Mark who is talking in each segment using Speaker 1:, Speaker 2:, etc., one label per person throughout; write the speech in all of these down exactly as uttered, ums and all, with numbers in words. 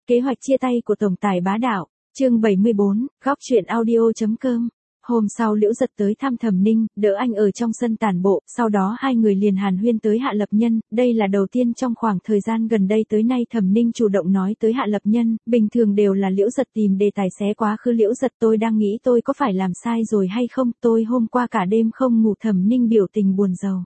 Speaker 1: Kế hoạch chia tay của tổng tài bá đạo, chương bảy mươi bốn, góc truyện audio.com. Hôm sau Liễu Giật tới thăm Thẩm Ninh, đỡ anh ở trong sân tản bộ, sau đó hai người liền hàn huyên tới Hạ Lập Nhân, đây là đầu tiên trong khoảng thời gian gần đây tới nay Thẩm Ninh chủ động nói tới Hạ Lập Nhân, bình thường đều là Liễu Giật tìm đề tài xé quá khứ Liễu Giật tôi đang nghĩ tôi có phải làm sai rồi hay không, tôi hôm qua cả đêm không ngủ. Thẩm Ninh biểu tình buồn rầu.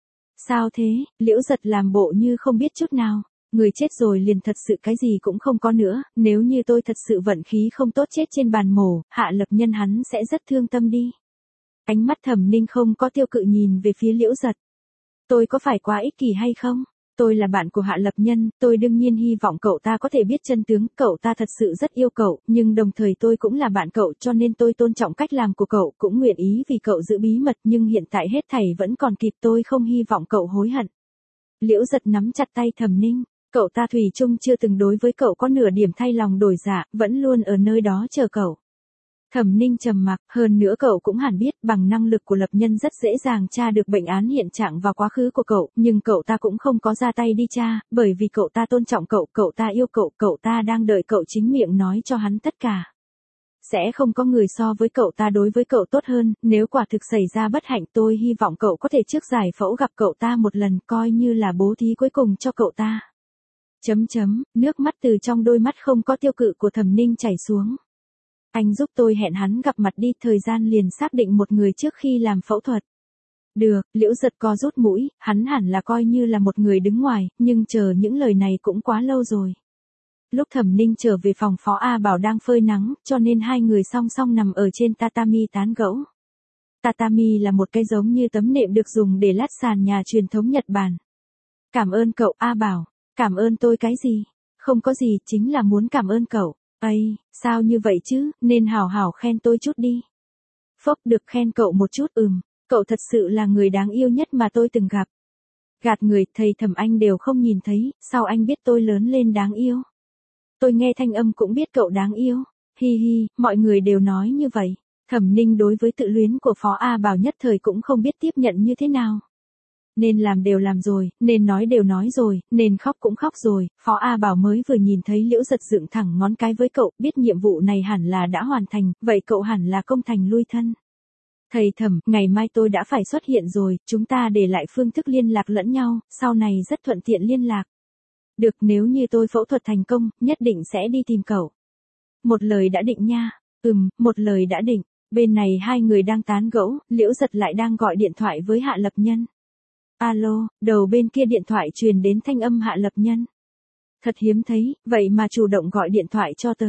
Speaker 1: Sao thế? Liễu Giật làm bộ như không biết chút nào. Người chết rồi liền thật sự cái gì cũng không có nữa, nếu như tôi thật sự vận khí không tốt chết trên bàn mổ, Hạ Lập Nhân hắn sẽ rất thương tâm đi. Ánh mắt Thẩm Ninh không có tiêu cự nhìn về phía Liễu Giật. Tôi có phải quá ích kỷ hay không? Tôi là bạn của Hạ Lập Nhân, tôi đương nhiên hy vọng cậu ta có thể biết chân tướng, cậu ta thật sự rất yêu cậu, nhưng đồng thời tôi cũng là bạn cậu cho nên tôi tôn trọng cách làm của cậu, cũng nguyện ý vì cậu giữ bí mật, nhưng hiện tại hết thảy vẫn còn kịp, tôi không hy vọng cậu hối hận. Liễu Giật nắm chặt tay Thẩm Ninh. Cậu ta thủy chung chưa từng đối với cậu có nửa điểm thay lòng đổi dạ, vẫn luôn ở nơi đó chờ cậu. Thẩm Ninh trầm mặc, hơn nữa cậu cũng hẳn biết bằng năng lực của Lập Nhân rất dễ dàng tra được bệnh án hiện trạng và quá khứ của cậu, nhưng cậu ta cũng không có ra tay đi tra, bởi vì cậu ta tôn trọng cậu, cậu ta yêu cậu, cậu ta đang đợi cậu chính miệng nói cho hắn tất cả. Sẽ không có người so với cậu ta đối với cậu tốt hơn, nếu quả thực xảy ra bất hạnh tôi hy vọng cậu có thể trước giải phẫu gặp cậu ta một lần coi như là bố thí cuối cùng cho cậu ta. Chấm chấm, nước mắt từ trong đôi mắt không có tiêu cự của Thẩm Ninh chảy xuống. Anh giúp tôi hẹn hắn gặp mặt đi, thời gian liền xác định một người trước khi làm phẫu thuật. Được, Liễu Giật co rút mũi, hắn hẳn là coi như là một người đứng ngoài, nhưng chờ những lời này cũng quá lâu rồi. Lúc Thẩm Ninh trở về phòng Phó A Bảo đang phơi nắng, cho nên hai người song song nằm ở trên tatami tán gẫu. Tatami là một cái giống như tấm nệm được dùng để lát sàn nhà truyền thống Nhật Bản. Cảm ơn cậu A Bảo. Cảm ơn tôi cái gì? Không có gì, chính là muốn cảm ơn cậu. Ây, sao như vậy chứ, nên hảo hảo khen tôi chút đi. Phốc, được khen cậu một chút, ừm, cậu thật sự là người đáng yêu nhất mà tôi từng gặp. Gạt người, thầy Thẩm anh đều không nhìn thấy, sao anh biết tôi lớn lên đáng yêu? Tôi nghe thanh âm cũng biết cậu đáng yêu. Hi hi, mọi người đều nói như vậy. Thẩm Ninh đối với tự luyến của Phó A Bảo nhất thời cũng không biết tiếp nhận như thế nào. Nên làm đều làm rồi, nên nói đều nói rồi, nên khóc cũng khóc rồi, Phó A Bảo mới vừa nhìn thấy Liễu Giật dựng thẳng ngón cái với cậu, biết nhiệm vụ này hẳn là đã hoàn thành, vậy cậu hẳn là công thành lui thân. Thầy Thẩm, ngày mai tôi đã phải xuất hiện rồi, chúng ta để lại phương thức liên lạc lẫn nhau, sau này rất thuận tiện liên lạc. Được, nếu như tôi phẫu thuật thành công, nhất định sẽ đi tìm cậu. Một lời đã định nha. Ừm, một lời đã định. Bên này hai người đang tán gẫu, Liễu Giật lại đang gọi điện thoại với Hạ Lập Nhân. Alo, đầu bên kia điện thoại truyền đến thanh âm Hạ Lập Nhân. Thật hiếm thấy, vậy mà chủ động gọi điện thoại cho tớ.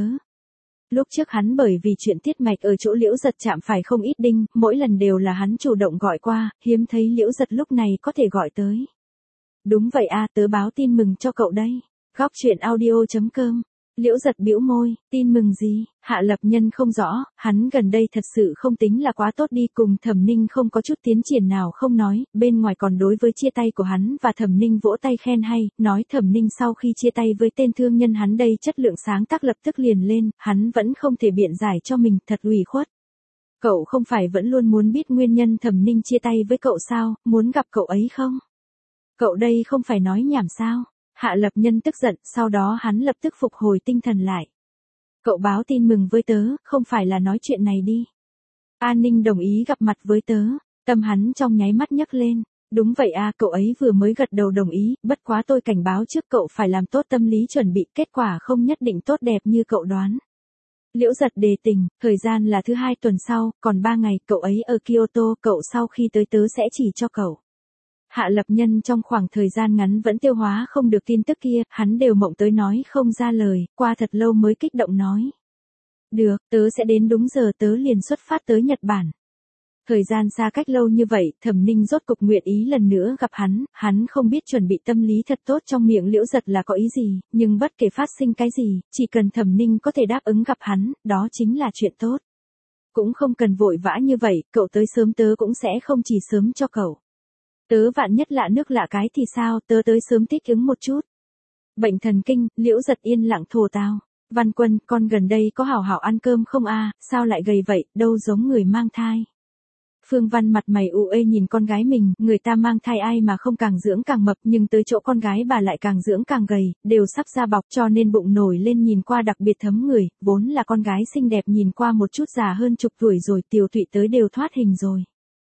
Speaker 1: Lúc trước hắn bởi vì chuyện tiết mạch ở chỗ Liễu Giật chạm phải không ít đinh, mỗi lần đều là hắn chủ động gọi qua, hiếm thấy Liễu Giật lúc này có thể gọi tới. Đúng vậy a, tớ báo tin mừng cho cậu đây. Góc truyện audio.com. Liễu Giật bĩu môi, tin mừng gì? Hạ Lập Nhân không rõ, hắn gần đây thật sự không tính là quá tốt đi, cùng Thẩm Ninh không có chút tiến triển nào không nói, bên ngoài còn đối với chia tay của hắn và Thẩm Ninh vỗ tay khen hay, nói Thẩm Ninh sau khi chia tay với tên thương nhân hắn đây chất lượng sáng tác lập tức liền lên, hắn vẫn không thể biện giải cho mình, thật ủy khuất. Cậu không phải vẫn luôn muốn biết nguyên nhân Thẩm Ninh chia tay với cậu sao, muốn gặp cậu ấy không? Cậu đây không phải nói nhảm sao? Hạ Lập Nhân tức giận, sau đó hắn lập tức phục hồi tinh thần lại. Cậu báo tin mừng với tớ, không phải là nói chuyện này đi. An Ninh đồng ý gặp mặt với tớ, tâm hắn trong nháy mắt nhấc lên. Đúng vậy à, cậu ấy vừa mới gật đầu đồng ý, bất quá tôi cảnh báo trước cậu phải làm tốt tâm lý chuẩn bị, kết quả không nhất định tốt đẹp như cậu đoán. Liễu Giật đề tình, thời gian là thứ hai tuần sau, còn ba ngày, cậu ấy ở Kyoto, cậu sau khi tới tớ sẽ chỉ cho cậu. Hạ Lập Nhân trong khoảng thời gian ngắn vẫn tiêu hóa không được tin tức kia, hắn đều mộng tới nói không ra lời, qua thật lâu mới kích động nói. Được, tớ sẽ đến đúng giờ, tớ liền xuất phát tới Nhật Bản. Thời gian xa cách lâu như vậy, Thẩm Ninh rốt cục nguyện ý lần nữa gặp hắn, hắn không biết chuẩn bị tâm lý thật tốt trong miệng Liễu Giật là có ý gì, nhưng bất kể phát sinh cái gì, chỉ cần Thẩm Ninh có thể đáp ứng gặp hắn, đó chính là chuyện tốt. Cũng không cần vội vã như vậy, cậu tới sớm tớ cũng sẽ không chỉ sớm cho cậu. Tớ vạn nhất lạ nước lạ cái thì sao, tớ tới sớm thích ứng một chút. Bệnh thần kinh, Liễu Giật yên lặng thổ tao. Văn Quân, con gần đây có hảo hảo ăn cơm không a? Sao lại gầy vậy, đâu giống người mang thai. Phương Văn mặt mày u ê nhìn con gái mình, người ta mang thai ai mà không càng dưỡng càng mập, nhưng tới chỗ con gái bà lại càng dưỡng càng gầy, đều sắp ra bọc cho nên bụng nổi lên nhìn qua đặc biệt thấm người, vốn là con gái xinh đẹp nhìn qua một chút già hơn chục tuổi rồi, Tiểu Thụy tới đều thoát hình rồi.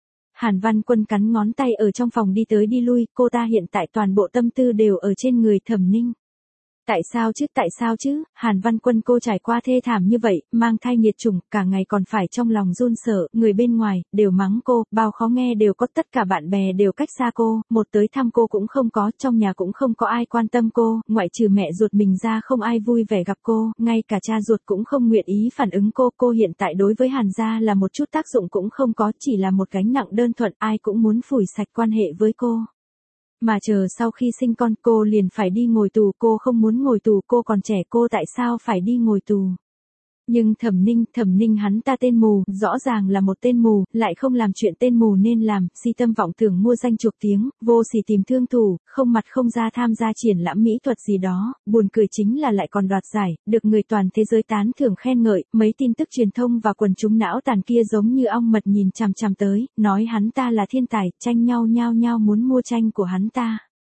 Speaker 1: Hàn Văn Quân cắn ngón tay ở trong phòng đi tới đi lui, cô ta hiện tại toàn bộ tâm tư đều ở trên người Thẩm Ninh. Tại sao chứ, tại sao chứ, Hàn Văn Quân cô trải qua thê thảm như vậy, mang thai nghiệt chủng, cả ngày còn phải trong lòng run sợ, người bên ngoài, đều mắng cô, bao khó nghe đều có, tất cả bạn bè đều cách xa cô, một tới thăm cô cũng không có, trong nhà cũng không có ai quan tâm cô, ngoại trừ mẹ ruột mình ra không ai vui vẻ gặp cô, ngay cả cha ruột cũng không nguyện ý phản ứng cô, cô hiện tại đối với Hàn gia là một chút tác dụng cũng không có, chỉ là một gánh nặng đơn thuần, ai cũng muốn phủi sạch quan hệ với cô. Mà chờ sau khi sinh con cô liền phải đi ngồi tù, cô không muốn ngồi tù, cô còn trẻ, cô tại sao phải đi ngồi tù. Nhưng Thẩm Ninh, Thẩm Ninh hắn ta tên mù, rõ ràng là một tên mù, lại không làm chuyện tên mù nên làm, si tâm vọng tưởng mua danh chuộc tiếng, vô sỉ tìm thương thủ, không mặt không ra tham gia triển lãm mỹ thuật gì đó, buồn cười chính là lại còn đoạt giải, được người toàn thế giới tán thưởng khen ngợi, mấy tin tức truyền thông và quần chúng não tàn kia giống như ong mật nhìn chằm chằm tới, nói hắn ta là thiên tài, tranh nhau nhao nhao muốn mua tranh của hắn ta.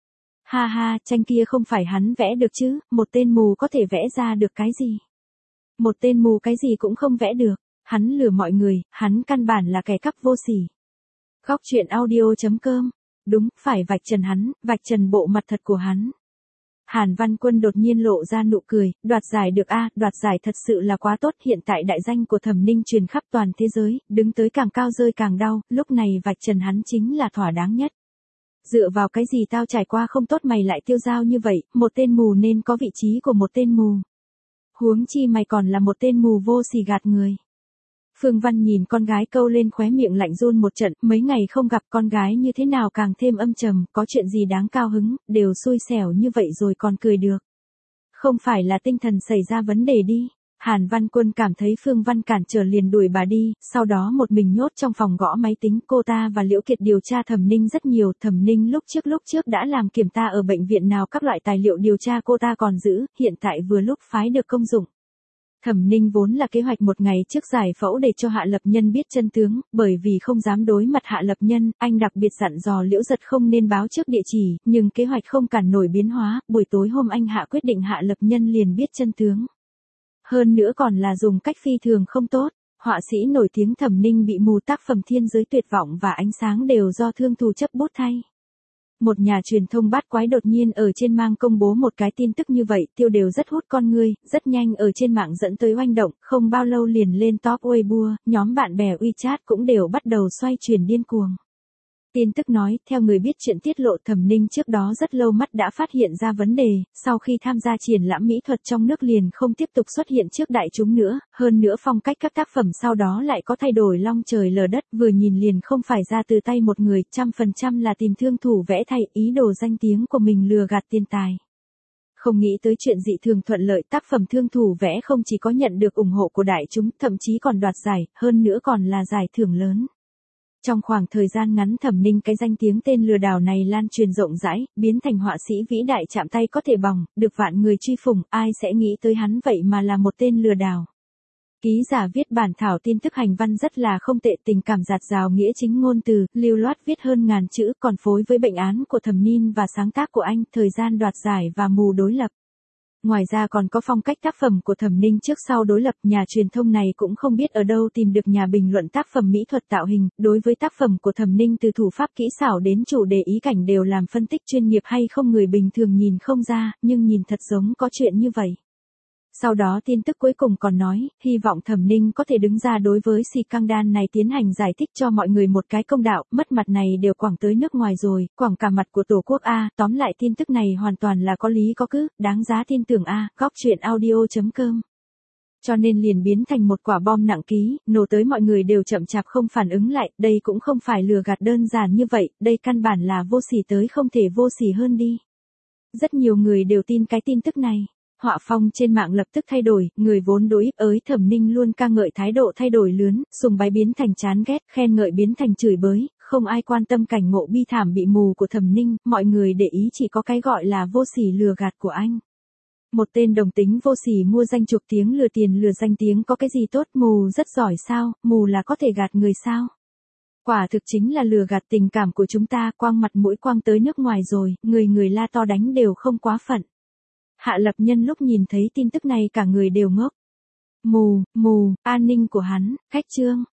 Speaker 1: Ha ha, tranh kia không phải hắn vẽ được chứ, một tên mù có thể vẽ ra được cái gì? Một tên mù cái gì cũng không vẽ được, hắn lừa mọi người, hắn căn bản là kẻ cắp vô sỉ. Góc truyện audio chấm com, đúng, phải vạch trần hắn, vạch trần bộ mặt thật của hắn. Hàn Văn Quân đột nhiên lộ ra nụ cười, đoạt giải được a, đoạt giải thật sự là quá tốt, hiện tại đại danh của Thẩm Ninh truyền khắp toàn thế giới, đứng tới càng cao rơi càng đau, lúc này vạch trần hắn chính là thỏa đáng nhất. Dựa vào cái gì tao trải qua không tốt mày lại tiêu dao như vậy, một tên mù nên có vị trí của một tên mù. Huống chi mày còn là một tên mù vô sỉ gạt người. Phương Văn nhìn con gái câu lên khóe miệng lạnh run một trận, mấy ngày không gặp con gái như thế nào càng thêm âm trầm, có chuyện gì đáng cao hứng, đều xui xẻo như vậy rồi còn cười được. Không phải là tinh thần xảy ra vấn đề đi. Hàn Văn Quân cảm thấy Phương Văn cản trở liền đuổi bà đi, sau đó một mình nhốt trong phòng gõ máy tính, cô ta và Liễu Kiệt điều tra Thẩm Ninh rất nhiều, Thẩm Ninh lúc trước lúc trước đã làm kiểm tra ở bệnh viện nào, các loại tài liệu điều tra cô ta còn giữ, hiện tại vừa lúc phái được công dụng. Thẩm Ninh vốn là kế hoạch một ngày trước giải phẫu để cho Hạ Lập Nhân biết chân tướng, bởi vì không dám đối mặt Hạ Lập Nhân, anh đặc biệt dặn dò Liễu Giật không nên báo trước địa chỉ, nhưng kế hoạch không cản nổi biến hóa, buổi tối hôm anh Hạ quyết định Hạ Lập Nhân liền biết chân tướng. Hơn nữa còn là dùng cách phi thường không tốt, họa sĩ nổi tiếng Thẩm Ninh bị mù, tác phẩm Thiên Giới Tuyệt Vọng và Ánh Sáng đều do thương thù chấp bút thay. Một nhà truyền thông bát quái đột nhiên ở trên mạng công bố một cái tin tức như vậy, tiêu đều rất hút con người, rất nhanh ở trên mạng dẫn tới oanh động, không bao lâu liền lên top Weibo, nhóm bạn bè WeChat cũng đều bắt đầu xoay chuyển điên cuồng. Tin tức nói, theo người biết chuyện tiết lộ, Thẩm Ninh trước đó rất lâu mắt đã phát hiện ra vấn đề, sau khi tham gia triển lãm mỹ thuật trong nước liền không tiếp tục xuất hiện trước đại chúng nữa, hơn nữa phong cách các tác phẩm sau đó lại có thay đổi long trời lở đất, vừa nhìn liền không phải ra từ tay một người, trăm phần trăm là tìm thương thủ vẽ thay, ý đồ danh tiếng của mình lừa gạt tiền tài. Không nghĩ tới chuyện dị thường thuận lợi, tác phẩm thương thủ vẽ không chỉ có nhận được ủng hộ của đại chúng, thậm chí còn đoạt giải, hơn nữa còn là giải thưởng lớn. Trong khoảng thời gian ngắn, Thẩm Ninh cái danh tiếng tên lừa đảo này lan truyền rộng rãi, biến thành họa sĩ vĩ đại chạm tay có thể bỏng, được vạn người truy phủng, ai sẽ nghĩ tới hắn vậy mà là một tên lừa đảo. Ký giả viết bản thảo tin tức hành văn rất là không tệ, tình cảm dạt dào, nghĩa chính ngôn từ, lưu loát viết hơn ngàn chữ, còn phối với bệnh án của Thẩm Ninh và sáng tác của anh, thời gian đoạt giải và mù đối lập. Ngoài ra còn có phong cách tác phẩm của Thẩm Ninh trước sau đối lập, nhà truyền thông này cũng không biết ở đâu tìm được nhà bình luận tác phẩm mỹ thuật tạo hình, đối với tác phẩm của Thẩm Ninh từ thủ pháp kỹ xảo đến chủ đề ý cảnh đều làm phân tích chuyên nghiệp hay không người bình thường nhìn không ra, nhưng nhìn thật giống có chuyện như vậy. Sau đó tin tức cuối cùng còn nói, hy vọng Thẩm Ninh có thể đứng ra đối với si căng đan này tiến hành giải thích cho mọi người một cái công đạo, mất mặt này đều quẳng tới nước ngoài rồi, quẳng cả mặt của Tổ quốc a, tóm lại tin tức này hoàn toàn là có lý có cứ, đáng giá tin tưởng a, góc truyện audio chấm com. Cho nên liền biến thành một quả bom nặng ký, nổ tới mọi người đều chậm chạp không phản ứng lại, đây cũng không phải lừa gạt đơn giản như vậy, đây căn bản là vô sỉ tới không thể vô sỉ hơn đi. Rất nhiều người đều tin cái tin tức này. Họa phong trên mạng lập tức thay đổi, người vốn đối ới Thẩm Ninh luôn ca ngợi thái độ thay đổi lớn, sùng bái biến thành chán ghét, khen ngợi biến thành chửi bới, không ai quan tâm cảnh ngộ bi thảm bị mù của Thẩm Ninh, mọi người để ý chỉ có cái gọi là vô sỉ lừa gạt của anh. Một tên đồng tính vô sỉ mua danh chuộc tiếng, lừa tiền lừa danh tiếng có cái gì tốt, mù rất giỏi sao, mù là có thể gạt người sao? Quả thực chính là lừa gạt tình cảm của chúng ta, quang mặt mũi quang tới nước ngoài rồi, người người la to đánh đều không quá phận. Hạ Lập Nhân lúc nhìn thấy tin tức này cả người đều ngốc. Mù, mù, an ninh của hắn, khách trương.